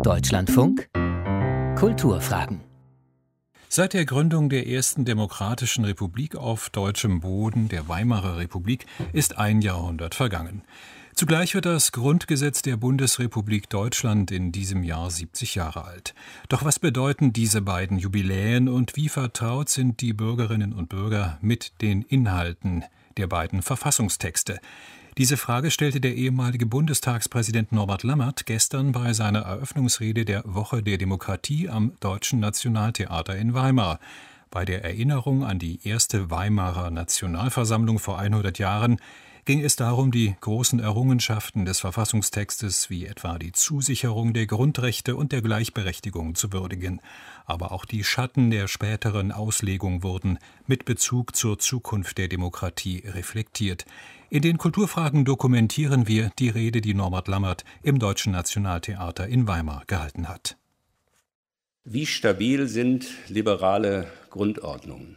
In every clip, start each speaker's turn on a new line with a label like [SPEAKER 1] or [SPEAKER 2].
[SPEAKER 1] Deutschlandfunk Kulturfragen.
[SPEAKER 2] Seit der Gründung der ersten demokratischen Republik auf deutschem Boden, der Weimarer Republik, ist ein Jahrhundert vergangen. Zugleich wird das Grundgesetz der Bundesrepublik Deutschland in diesem Jahr 70 Jahre alt. Doch was bedeuten diese beiden Jubiläen und wie vertraut sind die Bürgerinnen und Bürger mit den Inhalten der beiden Verfassungstexte? Diese Frage stellte der ehemalige Bundestagspräsident Norbert Lammert gestern bei seiner Eröffnungsrede der Woche der Demokratie am Deutschen Nationaltheater in Weimar. Bei der Erinnerung an die erste Weimarer Nationalversammlung vor 100 Jahren ging es darum, die großen Errungenschaften des Verfassungstextes, wie etwa die Zusicherung der Grundrechte und der Gleichberechtigung, zu würdigen. Aber auch die Schatten der späteren Auslegung wurden mit Bezug zur Zukunft der Demokratie reflektiert. In den Kulturfragen dokumentieren wir die Rede, die Norbert Lammert im Deutschen Nationaltheater in Weimar gehalten hat.
[SPEAKER 3] Wie stabil sind liberale Grundordnungen?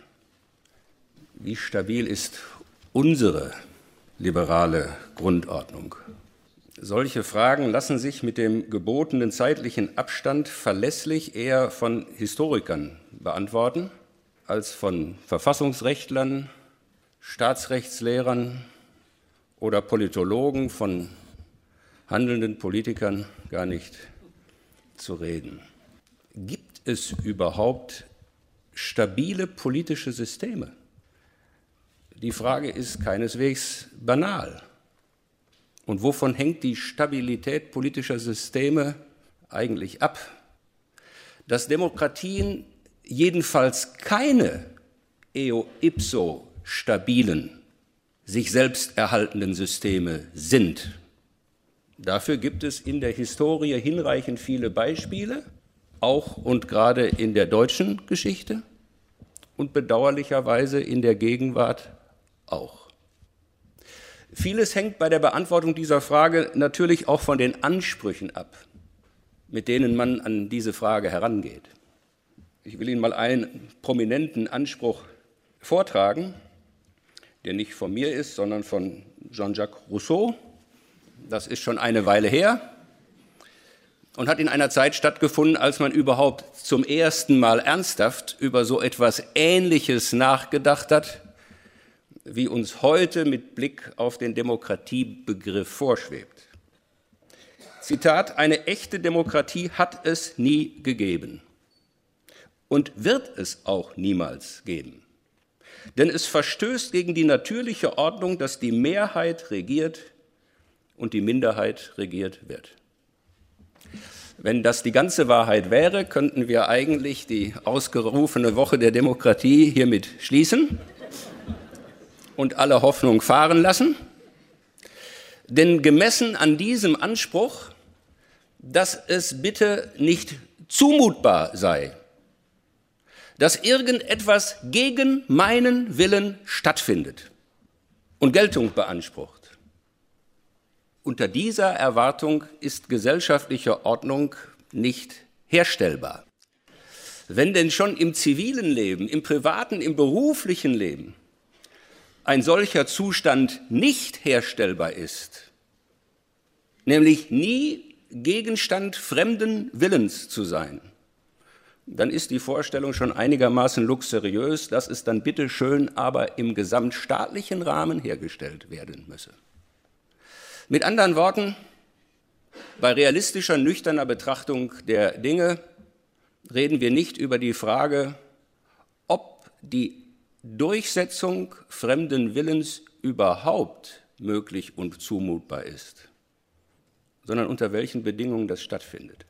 [SPEAKER 3] Wie stabil ist unsere liberale Grundordnung? Solche Fragen lassen sich mit dem gebotenen zeitlichen Abstand verlässlich eher von Historikern beantworten als von Verfassungsrechtlern, Staatsrechtslehrern oder Politologen, von handelnden Politikern gar nicht zu reden. Gibt es überhaupt stabile politische Systeme? Die Frage ist keineswegs banal. Und wovon hängt die Stabilität politischer Systeme eigentlich ab? Dass Demokratien jedenfalls keine eo ipso stabilen, sich selbst erhaltenden Systeme sind. Dafür gibt es in der Historie hinreichend viele Beispiele, auch und gerade in der deutschen Geschichte und bedauerlicherweise in der Gegenwart auch. Vieles hängt bei der Beantwortung dieser Frage natürlich auch von den Ansprüchen ab, mit denen man an diese Frage herangeht. Ich will Ihnen mal einen prominenten Anspruch vortragen, der nicht von mir ist, sondern von Jean-Jacques Rousseau. Das ist schon eine Weile her und hat in einer Zeit stattgefunden, als man überhaupt zum ersten Mal ernsthaft über so etwas Ähnliches nachgedacht hat, wie uns heute mit Blick auf den Demokratiebegriff vorschwebt. Zitat: Eine echte Demokratie hat es nie gegeben und wird es auch niemals geben. Denn es verstößt gegen die natürliche Ordnung, dass die Mehrheit regiert und die Minderheit regiert wird. Wenn das die ganze Wahrheit wäre, könnten wir eigentlich die ausgerufene Woche der Demokratie hiermit schließen und alle Hoffnung fahren lassen. Denn gemessen an diesem Anspruch, dass es bitte nicht zumutbar sei, dass irgendetwas gegen meinen Willen stattfindet und Geltung beansprucht. Unter dieser Erwartung ist gesellschaftliche Ordnung nicht herstellbar. Wenn denn schon im zivilen Leben, im privaten, im beruflichen Leben ein solcher Zustand nicht herstellbar ist, nämlich nie Gegenstand fremden Willens zu sein, dann ist die Vorstellung schon einigermaßen luxuriös, dass es dann bitte schön aber im gesamtstaatlichen Rahmen hergestellt werden müsse. Mit anderen Worten, bei realistischer, nüchterner Betrachtung der Dinge reden wir nicht über die Frage, ob die Durchsetzung fremden Willens überhaupt möglich und zumutbar ist, sondern unter welchen Bedingungen das stattfindet.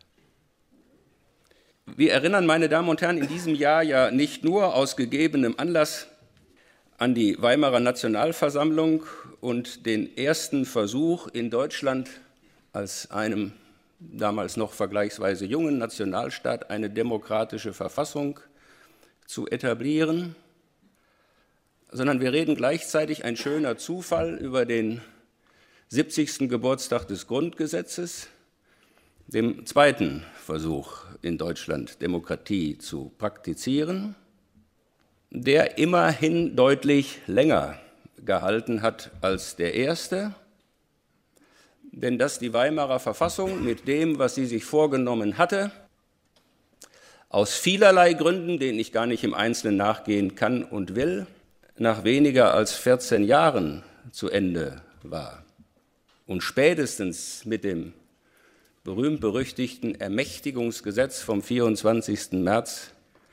[SPEAKER 3] Wir erinnern, meine Damen und Herren, in diesem Jahr ja nicht nur aus gegebenem Anlass an die Weimarer Nationalversammlung und den ersten Versuch in Deutschland als einem damals noch vergleichsweise jungen Nationalstaat eine demokratische Verfassung zu etablieren, sondern wir reden gleichzeitig, ein schöner Zufall, über den 70. Geburtstag des Grundgesetzes, dem zweiten Versuch in Deutschland Demokratie zu praktizieren, der immerhin deutlich länger gehalten hat als der erste, denn dass die Weimarer Verfassung mit dem, was sie sich vorgenommen hatte, aus vielerlei Gründen, denen ich gar nicht im Einzelnen nachgehen kann und will, nach weniger als 14 Jahren zu Ende war. Und spätestens mit dem berühmt-berüchtigten Ermächtigungsgesetz vom 24. März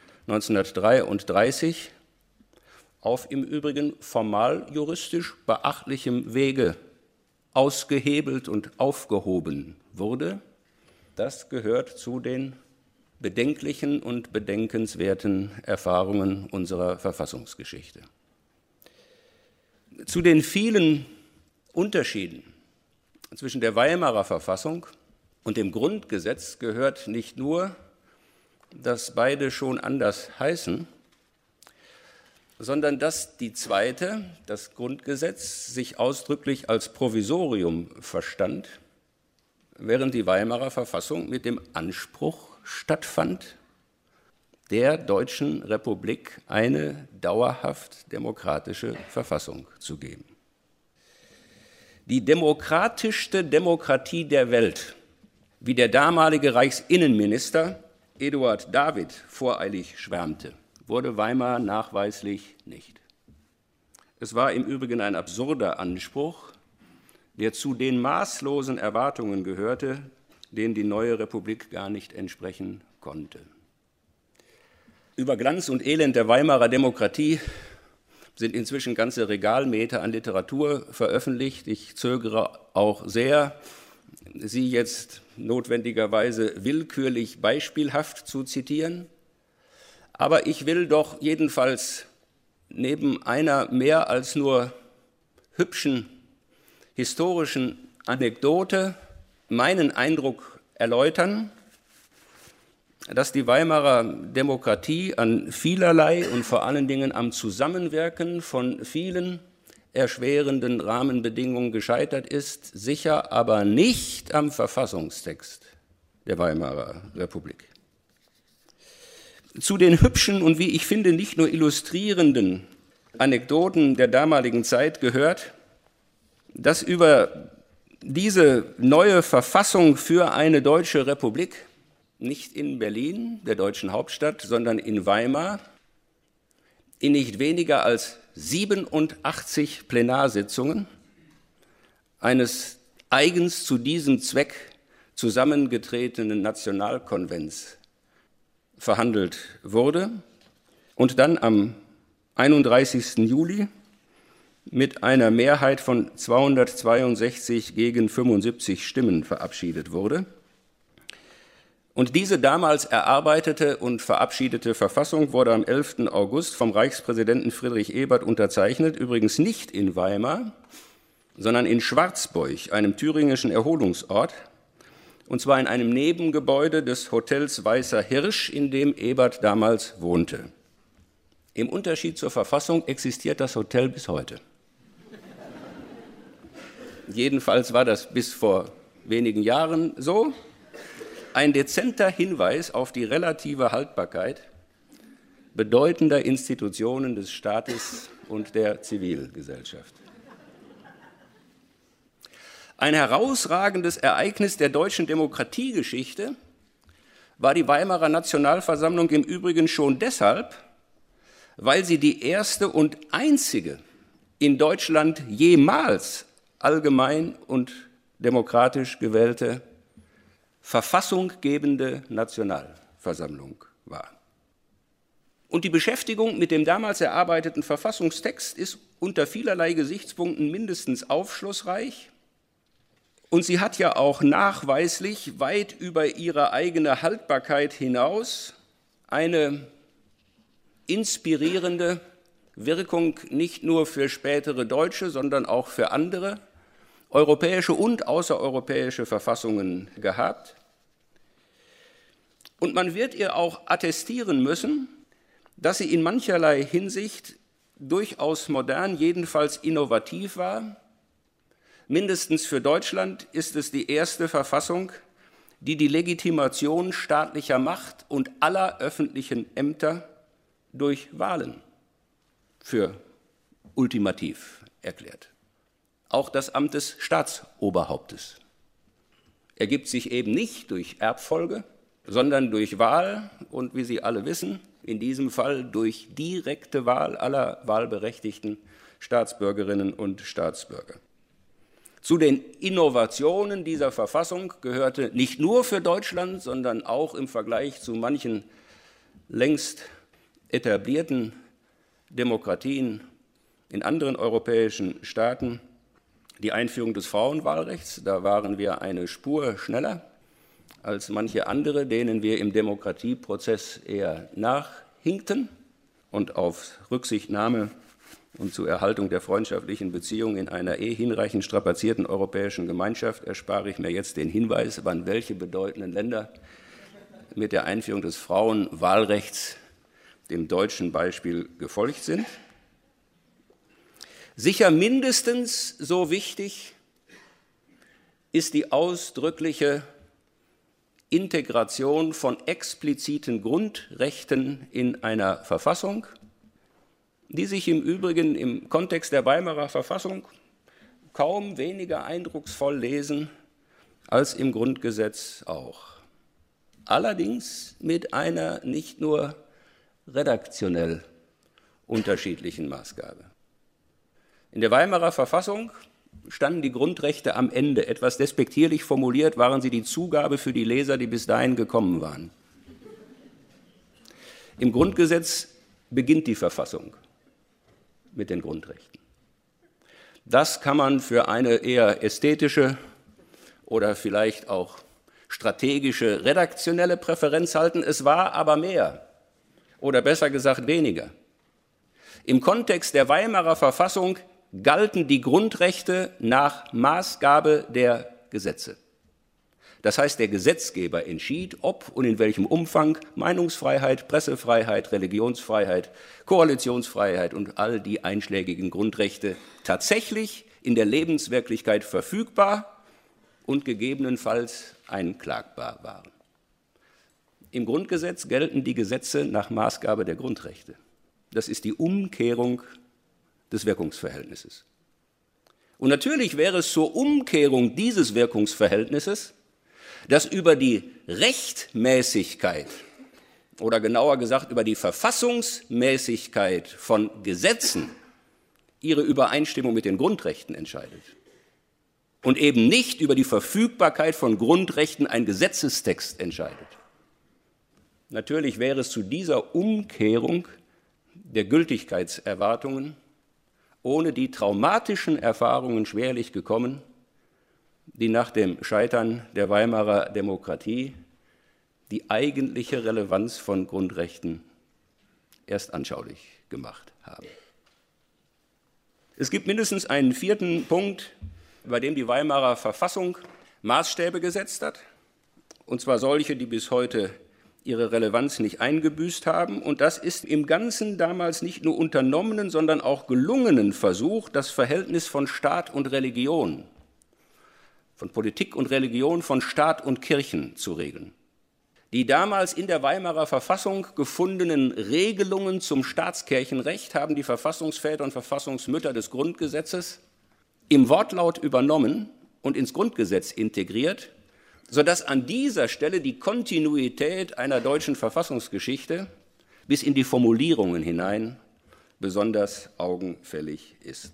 [SPEAKER 3] 1933 auf im Übrigen formal juristisch beachtlichem Wege ausgehebelt und aufgehoben wurde, das gehört zu den bedenklichen und bedenkenswerten Erfahrungen unserer Verfassungsgeschichte. Zu den vielen Unterschieden zwischen der Weimarer Verfassung und dem Grundgesetz gehört nicht nur, dass beide schon anders heißen, sondern dass die zweite, das Grundgesetz, sich ausdrücklich als Provisorium verstand, während die Weimarer Verfassung mit dem Anspruch stattfand, der Deutschen Republik eine dauerhaft demokratische Verfassung zu geben. Die demokratischste Demokratie der Welt, wie der damalige Reichsinnenminister Eduard David voreilig schwärmte, wurde Weimar nachweislich nicht. Es war im Übrigen ein absurder Anspruch, der zu den maßlosen Erwartungen gehörte, denen die neue Republik gar nicht entsprechen konnte. Über Glanz und Elend der Weimarer Demokratie sind inzwischen ganze Regalmeter an Literatur veröffentlicht. Ich zögere auch sehr, sie jetzt notwendigerweise willkürlich beispielhaft zu zitieren. Aber ich will doch jedenfalls neben einer mehr als nur hübschen historischen Anekdote meinen Eindruck erläutern, dass die Weimarer Demokratie an vielerlei und vor allen Dingen am Zusammenwirken von vielen erschwerenden Rahmenbedingungen gescheitert ist, sicher aber nicht am Verfassungstext der Weimarer Republik. Zu den hübschen und, wie ich finde, nicht nur illustrierenden Anekdoten der damaligen Zeit gehört, dass über diese neue Verfassung für eine deutsche Republik nicht in Berlin, der deutschen Hauptstadt, sondern in Weimar in nicht weniger als 87 Plenarsitzungen eines eigens zu diesem Zweck zusammengetretenen Nationalkonvents verhandelt wurde und dann am 31. Juli mit einer Mehrheit von 262 gegen 75 Stimmen verabschiedet wurde. Und diese damals erarbeitete und verabschiedete Verfassung wurde am 11. August vom Reichspräsidenten Friedrich Ebert unterzeichnet, übrigens nicht in Weimar, sondern in Schwarzburg, einem thüringischen Erholungsort, und zwar in einem Nebengebäude des Hotels Weißer Hirsch, in dem Ebert damals wohnte. Im Unterschied zur Verfassung existiert das Hotel bis heute. Jedenfalls war das bis vor wenigen Jahren so. Ein dezenter Hinweis auf die relative Haltbarkeit bedeutender Institutionen des Staates und der Zivilgesellschaft. Ein herausragendes Ereignis der deutschen Demokratiegeschichte war die Weimarer Nationalversammlung im Übrigen schon deshalb, weil sie die erste und einzige in Deutschland jemals allgemein und demokratisch gewählte verfassunggebende Nationalversammlung war. Und die Beschäftigung mit dem damals erarbeiteten Verfassungstext ist unter vielerlei Gesichtspunkten mindestens aufschlussreich. Und sie hat ja auch nachweislich weit über ihre eigene Haltbarkeit hinaus eine inspirierende Wirkung nicht nur für spätere deutsche, sondern auch für andere europäische und außereuropäische Verfassungen gehabt. Und man wird ihr auch attestieren müssen, dass sie in mancherlei Hinsicht durchaus modern, jedenfalls innovativ war. Mindestens für Deutschland ist es die erste Verfassung, die die Legitimation staatlicher Macht und aller öffentlichen Ämter durch Wahlen für ultimativ erklärt. Auch das Amt des Staatsoberhauptes ergibt sich eben nicht durch Erbfolge, sondern durch Wahl und, wie Sie alle wissen, in diesem Fall durch direkte Wahl aller wahlberechtigten Staatsbürgerinnen und Staatsbürger. Zu den Innovationen dieser Verfassung gehörte nicht nur für Deutschland, sondern auch im Vergleich zu manchen längst etablierten Demokratien in anderen europäischen Staaten die Einführung des Frauenwahlrechts. Da waren wir eine Spur schneller als manche andere, denen wir im Demokratieprozess eher nachhinkten. Und auf Rücksichtnahme und zur Erhaltung der freundschaftlichen Beziehungen in einer hinreichend strapazierten europäischen Gemeinschaft erspare ich mir jetzt den Hinweis, wann welche bedeutenden Länder mit der Einführung des Frauenwahlrechts dem deutschen Beispiel gefolgt sind. Sicher mindestens so wichtig ist die ausdrückliche Integration von expliziten Grundrechten in einer Verfassung, die sich im Übrigen im Kontext der Weimarer Verfassung kaum weniger eindrucksvoll lesen als im Grundgesetz auch. Allerdings mit einer nicht nur redaktionell unterschiedlichen Maßgabe. In der Weimarer Verfassung standen die Grundrechte am Ende. Etwas despektierlich formuliert waren sie die Zugabe für die Leser, die bis dahin gekommen waren. Im Grundgesetz beginnt die Verfassung mit den Grundrechten. Das kann man für eine eher ästhetische oder vielleicht auch strategische, redaktionelle Präferenz halten. Es war aber mehr oder besser gesagt weniger. Im Kontext der Weimarer Verfassung galten die Grundrechte nach Maßgabe der Gesetze. Das heißt, der Gesetzgeber entschied, ob und in welchem Umfang Meinungsfreiheit, Pressefreiheit, Religionsfreiheit, Koalitionsfreiheit und all die einschlägigen Grundrechte tatsächlich in der Lebenswirklichkeit verfügbar und gegebenenfalls einklagbar waren. Im Grundgesetz gelten die Gesetze nach Maßgabe der Grundrechte. Das ist die Umkehrung des Wirkungsverhältnisses. Und natürlich wäre es zur Umkehrung dieses Wirkungsverhältnisses, dass über die Rechtmäßigkeit oder genauer gesagt über die Verfassungsmäßigkeit von Gesetzen ihre Übereinstimmung mit den Grundrechten entscheidet und eben nicht über die Verfügbarkeit von Grundrechten ein Gesetzestext entscheidet. Natürlich wäre es zu dieser Umkehrung der Gültigkeitserwartungen ohne die traumatischen Erfahrungen schwerlich gekommen, die nach dem Scheitern der Weimarer Demokratie die eigentliche Relevanz von Grundrechten erst anschaulich gemacht haben. Es gibt mindestens einen vierten Punkt, bei dem die Weimarer Verfassung Maßstäbe gesetzt hat, und zwar solche, die bis heute ihre Relevanz nicht eingebüßt haben. Und das ist im Ganzen damals nicht nur unternommenen, sondern auch gelungenen Versuch, das Verhältnis von Staat und Religion, von Politik und Religion, von Staat und Kirchen zu regeln. Die damals in der Weimarer Verfassung gefundenen Regelungen zum Staatskirchenrecht haben die Verfassungsväter und Verfassungsmütter des Grundgesetzes im Wortlaut übernommen und ins Grundgesetz integriert, sodass an dieser Stelle die Kontinuität einer deutschen Verfassungsgeschichte bis in die Formulierungen hinein besonders augenfällig ist.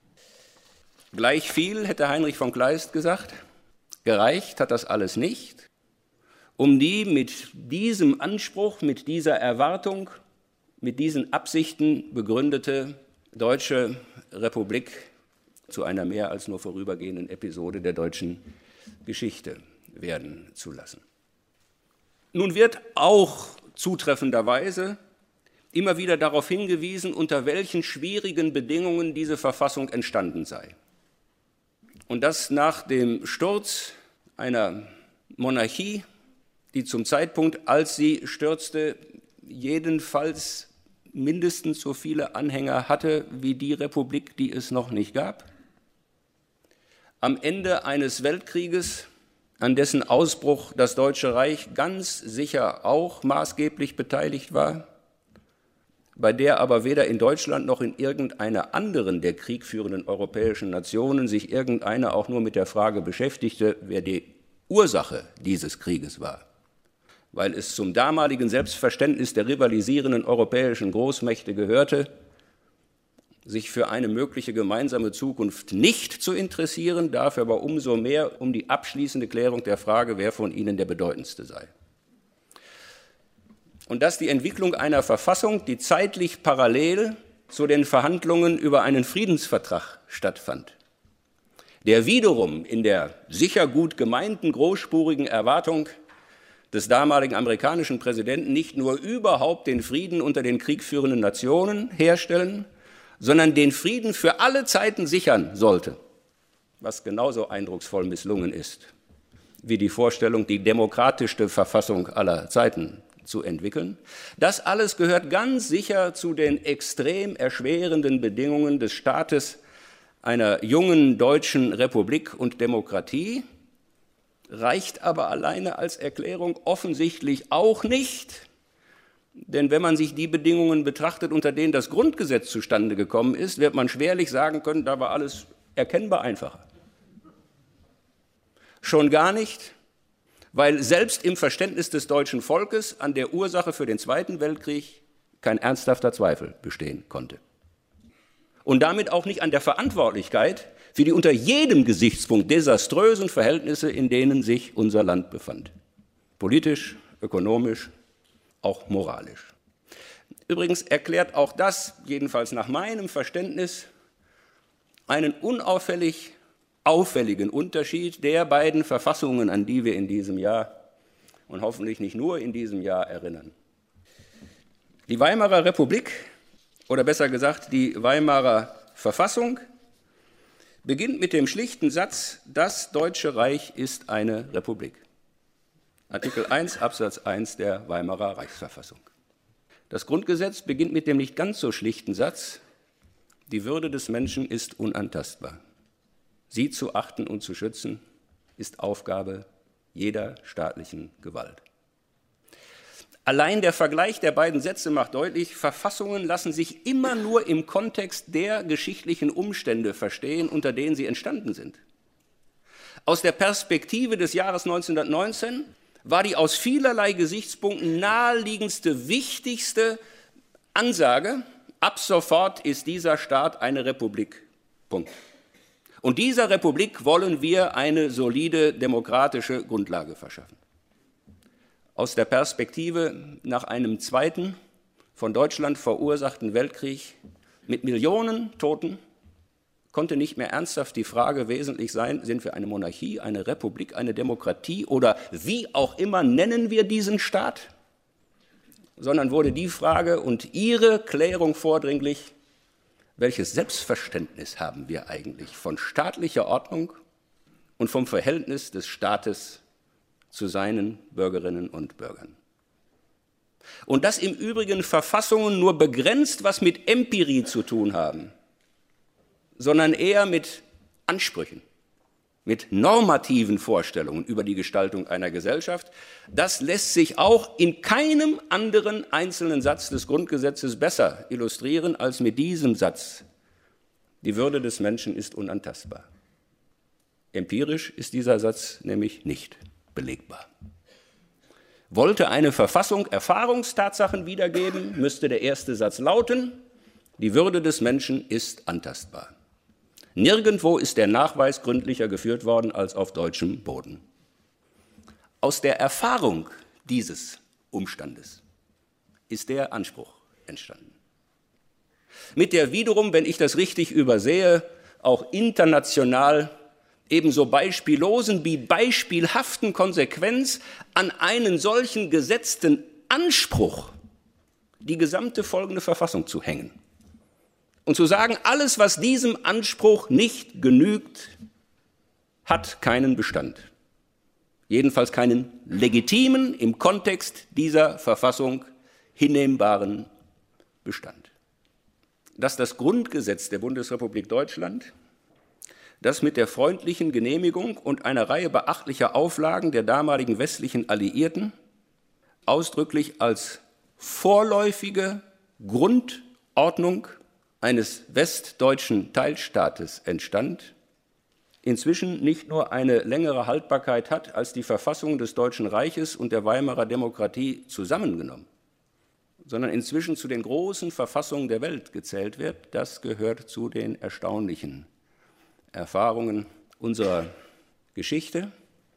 [SPEAKER 3] Gleich viel, hätte Heinrich von Kleist gesagt, gereicht hat das alles nicht, um die mit diesem Anspruch, mit dieser Erwartung, mit diesen Absichten begründete deutsche Republik zu einer mehr als nur vorübergehenden Episode der deutschen Geschichte werden zu lassen. Nun wird auch zutreffenderweise immer wieder darauf hingewiesen, unter welchen schwierigen Bedingungen diese Verfassung entstanden sei. Und das nach dem Sturz einer Monarchie, die zum Zeitpunkt, als sie stürzte, jedenfalls mindestens so viele Anhänger hatte wie die Republik, die es noch nicht gab. Am Ende eines Weltkrieges, an dessen Ausbruch das Deutsche Reich ganz sicher auch maßgeblich beteiligt war, bei der aber weder in Deutschland noch in irgendeiner anderen der kriegführenden europäischen Nationen sich irgendeiner auch nur mit der Frage beschäftigte, wer die Ursache dieses Krieges war, weil es zum damaligen Selbstverständnis der rivalisierenden europäischen Großmächte gehörte, sich für eine mögliche gemeinsame Zukunft nicht zu interessieren, dafür aber umso mehr um die abschließende Klärung der Frage, wer von ihnen der bedeutendste sei. Und dass die Entwicklung einer Verfassung, die zeitlich parallel zu den Verhandlungen über einen Friedensvertrag stattfand, der wiederum in der sicher gut gemeinten großspurigen Erwartung des damaligen amerikanischen Präsidenten nicht nur überhaupt den Frieden unter den kriegführenden Nationen herstellen, sondern den Frieden für alle Zeiten sichern sollte, was genauso eindrucksvoll misslungen ist, wie die Vorstellung, die demokratischste Verfassung aller Zeiten zu entwickeln. Das alles gehört ganz sicher zu den extrem erschwerenden Bedingungen des Staates einer jungen deutschen Republik und Demokratie, reicht aber alleine als Erklärung offensichtlich auch nicht. Denn wenn man sich die Bedingungen betrachtet, unter denen das Grundgesetz zustande gekommen ist, wird man schwerlich sagen können, da war alles erkennbar einfacher. Schon gar nicht, weil selbst im Verständnis des deutschen Volkes an der Ursache für den Zweiten Weltkrieg kein ernsthafter Zweifel bestehen konnte. Und damit auch nicht an der Verantwortlichkeit für die unter jedem Gesichtspunkt desaströsen Verhältnisse, in denen sich unser Land befand. Politisch, ökonomisch, auch moralisch. Übrigens erklärt auch das, jedenfalls nach meinem Verständnis, einen unauffällig auffälligen Unterschied der beiden Verfassungen, an die wir in diesem Jahr und hoffentlich nicht nur in diesem Jahr erinnern. Die Weimarer Republik, oder besser gesagt die Weimarer Verfassung, beginnt mit dem schlichten Satz, das Deutsche Reich ist eine Republik. Artikel 1 Absatz 1 der Weimarer Reichsverfassung. Das Grundgesetz beginnt mit dem nicht ganz so schlichten Satz, die Würde des Menschen ist unantastbar. Sie zu achten und zu schützen, ist Aufgabe jeder staatlichen Gewalt. Allein der Vergleich der beiden Sätze macht deutlich, Verfassungen lassen sich immer nur im Kontext der geschichtlichen Umstände verstehen, unter denen sie entstanden sind. Aus der Perspektive des Jahres 1919 war die aus vielerlei Gesichtspunkten naheliegendste, wichtigste Ansage, ab sofort ist dieser Staat eine Republik. Punkt. Und dieser Republik wollen wir eine solide demokratische Grundlage verschaffen. Aus der Perspektive nach einem zweiten, von Deutschland verursachten Weltkrieg mit Millionen Toten konnte nicht mehr ernsthaft die Frage wesentlich sein, sind wir eine Monarchie, eine Republik, eine Demokratie oder wie auch immer nennen wir diesen Staat, sondern wurde die Frage und ihre Klärung vordringlich, welches Selbstverständnis haben wir eigentlich von staatlicher Ordnung und vom Verhältnis des Staates zu seinen Bürgerinnen und Bürgern. Und dass im Übrigen Verfassungen nur begrenzt was mit Empirie zu tun haben, sondern eher mit Ansprüchen, mit normativen Vorstellungen über die Gestaltung einer Gesellschaft, das lässt sich auch in keinem anderen einzelnen Satz des Grundgesetzes besser illustrieren als mit diesem Satz. Die Würde des Menschen ist unantastbar. Empirisch ist dieser Satz nämlich nicht belegbar. Wollte eine Verfassung Erfahrungstatsachen wiedergeben, müsste der erste Satz lauten, die Würde des Menschen ist antastbar. Nirgendwo ist der Nachweis gründlicher geführt worden als auf deutschem Boden. Aus der Erfahrung dieses Umstandes ist der Anspruch entstanden. Mit der wiederum, wenn ich das richtig übersehe, auch international ebenso beispiellosen wie beispielhaften Konsequenz an einen solchen gesetzten Anspruch die gesamte folgende Verfassung zu hängen. Und zu sagen, alles, was diesem Anspruch nicht genügt, hat keinen Bestand. Jedenfalls keinen legitimen, im Kontext dieser Verfassung hinnehmbaren Bestand. Dass das Grundgesetz der Bundesrepublik Deutschland, das mit der freundlichen Genehmigung und einer Reihe beachtlicher Auflagen der damaligen westlichen Alliierten ausdrücklich als vorläufige Grundordnung eines westdeutschen Teilstaates entstand, inzwischen nicht nur eine längere Haltbarkeit hat als die Verfassung des Deutschen Reiches und der Weimarer Demokratie zusammengenommen, sondern inzwischen zu den großen Verfassungen der Welt gezählt wird, das gehört zu den erstaunlichen Erfahrungen unserer Geschichte,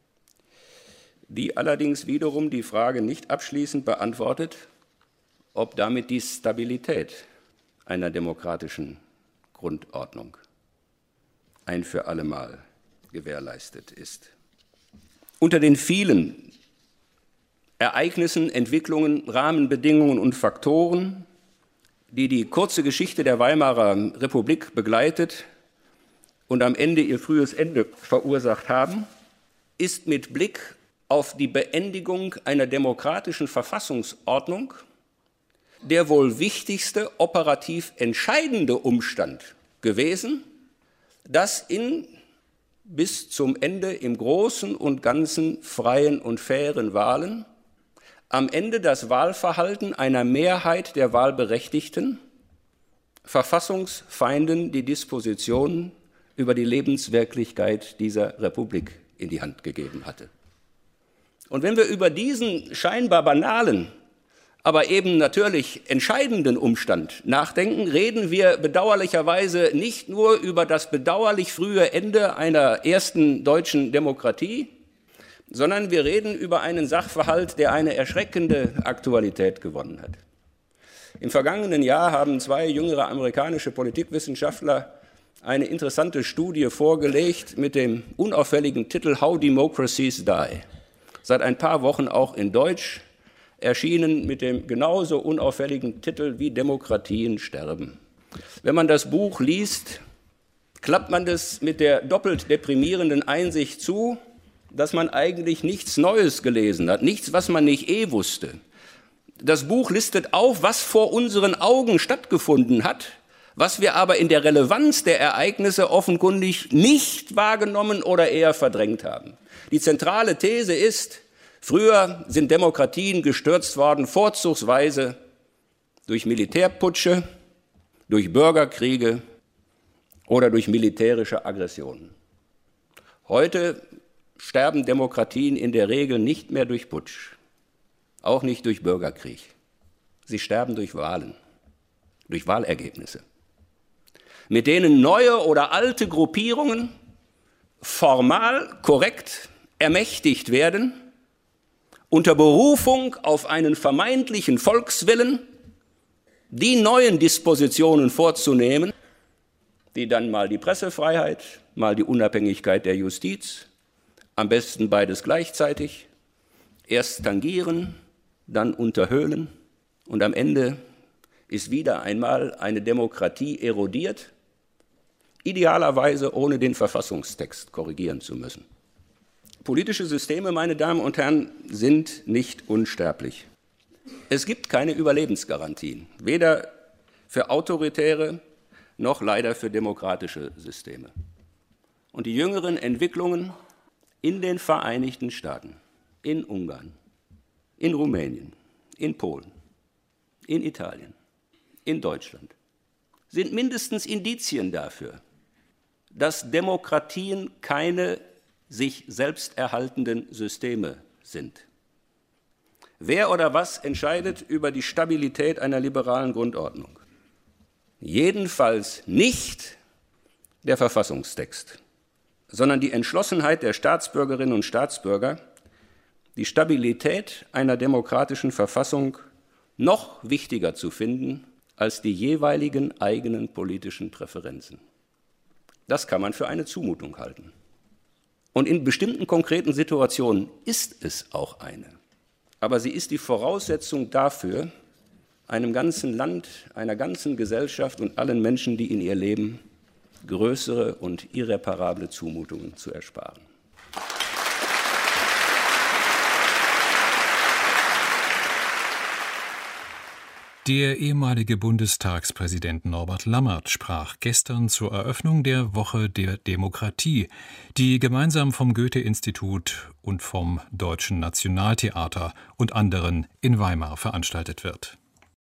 [SPEAKER 3] die allerdings wiederum die Frage nicht abschließend beantwortet, ob damit die Stabilität einer demokratischen Grundordnung ein für allemal gewährleistet ist. Unter den vielen Ereignissen, Entwicklungen, Rahmenbedingungen und Faktoren, die die kurze Geschichte der Weimarer Republik begleitet und am Ende ihr frühes Ende verursacht haben, ist mit Blick auf die Beendigung einer demokratischen Verfassungsordnung der wohl wichtigste, operativ entscheidende Umstand gewesen, dass in bis zum Ende im Großen und Ganzen freien und fairen Wahlen am Ende das Wahlverhalten einer Mehrheit der Wahlberechtigten Verfassungsfeinden die Disposition über die Lebenswirklichkeit dieser Republik in die Hand gegeben hatte. Und wenn wir über diesen scheinbar banalen, aber eben natürlich entscheidenden Umstand nachdenken, reden wir bedauerlicherweise nicht nur über das bedauerlich frühe Ende einer ersten deutschen Demokratie, sondern wir reden über einen Sachverhalt, der eine erschreckende Aktualität gewonnen hat. Im vergangenen Jahr haben 2 jüngere amerikanische Politikwissenschaftler eine interessante Studie vorgelegt mit dem unauffälligen Titel How Democracies Die. Seit ein paar Wochen auch in Deutsch erschienen mit dem genauso unauffälligen Titel Wie Demokratien sterben. Wenn man das Buch liest, klappt man das mit der doppelt deprimierenden Einsicht zu, dass man eigentlich nichts Neues gelesen hat, nichts, was man nicht wusste. Das Buch listet auf, was vor unseren Augen stattgefunden hat, was wir aber in der Relevanz der Ereignisse offenkundig nicht wahrgenommen oder eher verdrängt haben. Die zentrale These ist, früher sind Demokratien gestürzt worden, vorzugsweise durch Militärputsche, durch Bürgerkriege oder durch militärische Aggressionen. Heute sterben Demokratien in der Regel nicht mehr durch Putsch, auch nicht durch Bürgerkrieg. Sie sterben durch Wahlen, durch Wahlergebnisse, mit denen neue oder alte Gruppierungen formal korrekt ermächtigt werden, unter Berufung auf einen vermeintlichen Volkswillen die neuen Dispositionen vorzunehmen, die dann mal die Pressefreiheit, mal die Unabhängigkeit der Justiz, am besten beides gleichzeitig, erst tangieren, dann unterhöhlen und am Ende ist wieder einmal eine Demokratie erodiert, idealerweise ohne den Verfassungstext korrigieren zu müssen. Politische Systeme, meine Damen und Herren, sind nicht unsterblich. Es gibt keine Überlebensgarantien, weder für autoritäre noch leider für demokratische Systeme. Und die jüngeren Entwicklungen in den Vereinigten Staaten, in Ungarn, in Rumänien, in Polen, in Italien, in Deutschland sind mindestens Indizien dafür, dass Demokratien keine sich selbst erhaltenden Systeme sind. Wer oder was entscheidet über die Stabilität einer liberalen Grundordnung? Jedenfalls nicht der Verfassungstext, sondern die Entschlossenheit der Staatsbürgerinnen und Staatsbürger, die Stabilität einer demokratischen Verfassung noch wichtiger zu finden als die jeweiligen eigenen politischen Präferenzen. Das kann man für eine Zumutung halten. Und in bestimmten konkreten Situationen ist es auch eine. Aber sie ist die Voraussetzung dafür, einem ganzen Land, einer ganzen Gesellschaft und allen Menschen, die in ihr leben, größere und irreparable Zumutungen zu ersparen.
[SPEAKER 2] Der ehemalige Bundestagspräsident Norbert Lammert sprach gestern zur Eröffnung der Woche der Demokratie, die gemeinsam vom Goethe-Institut und vom Deutschen Nationaltheater und anderen in Weimar veranstaltet wird.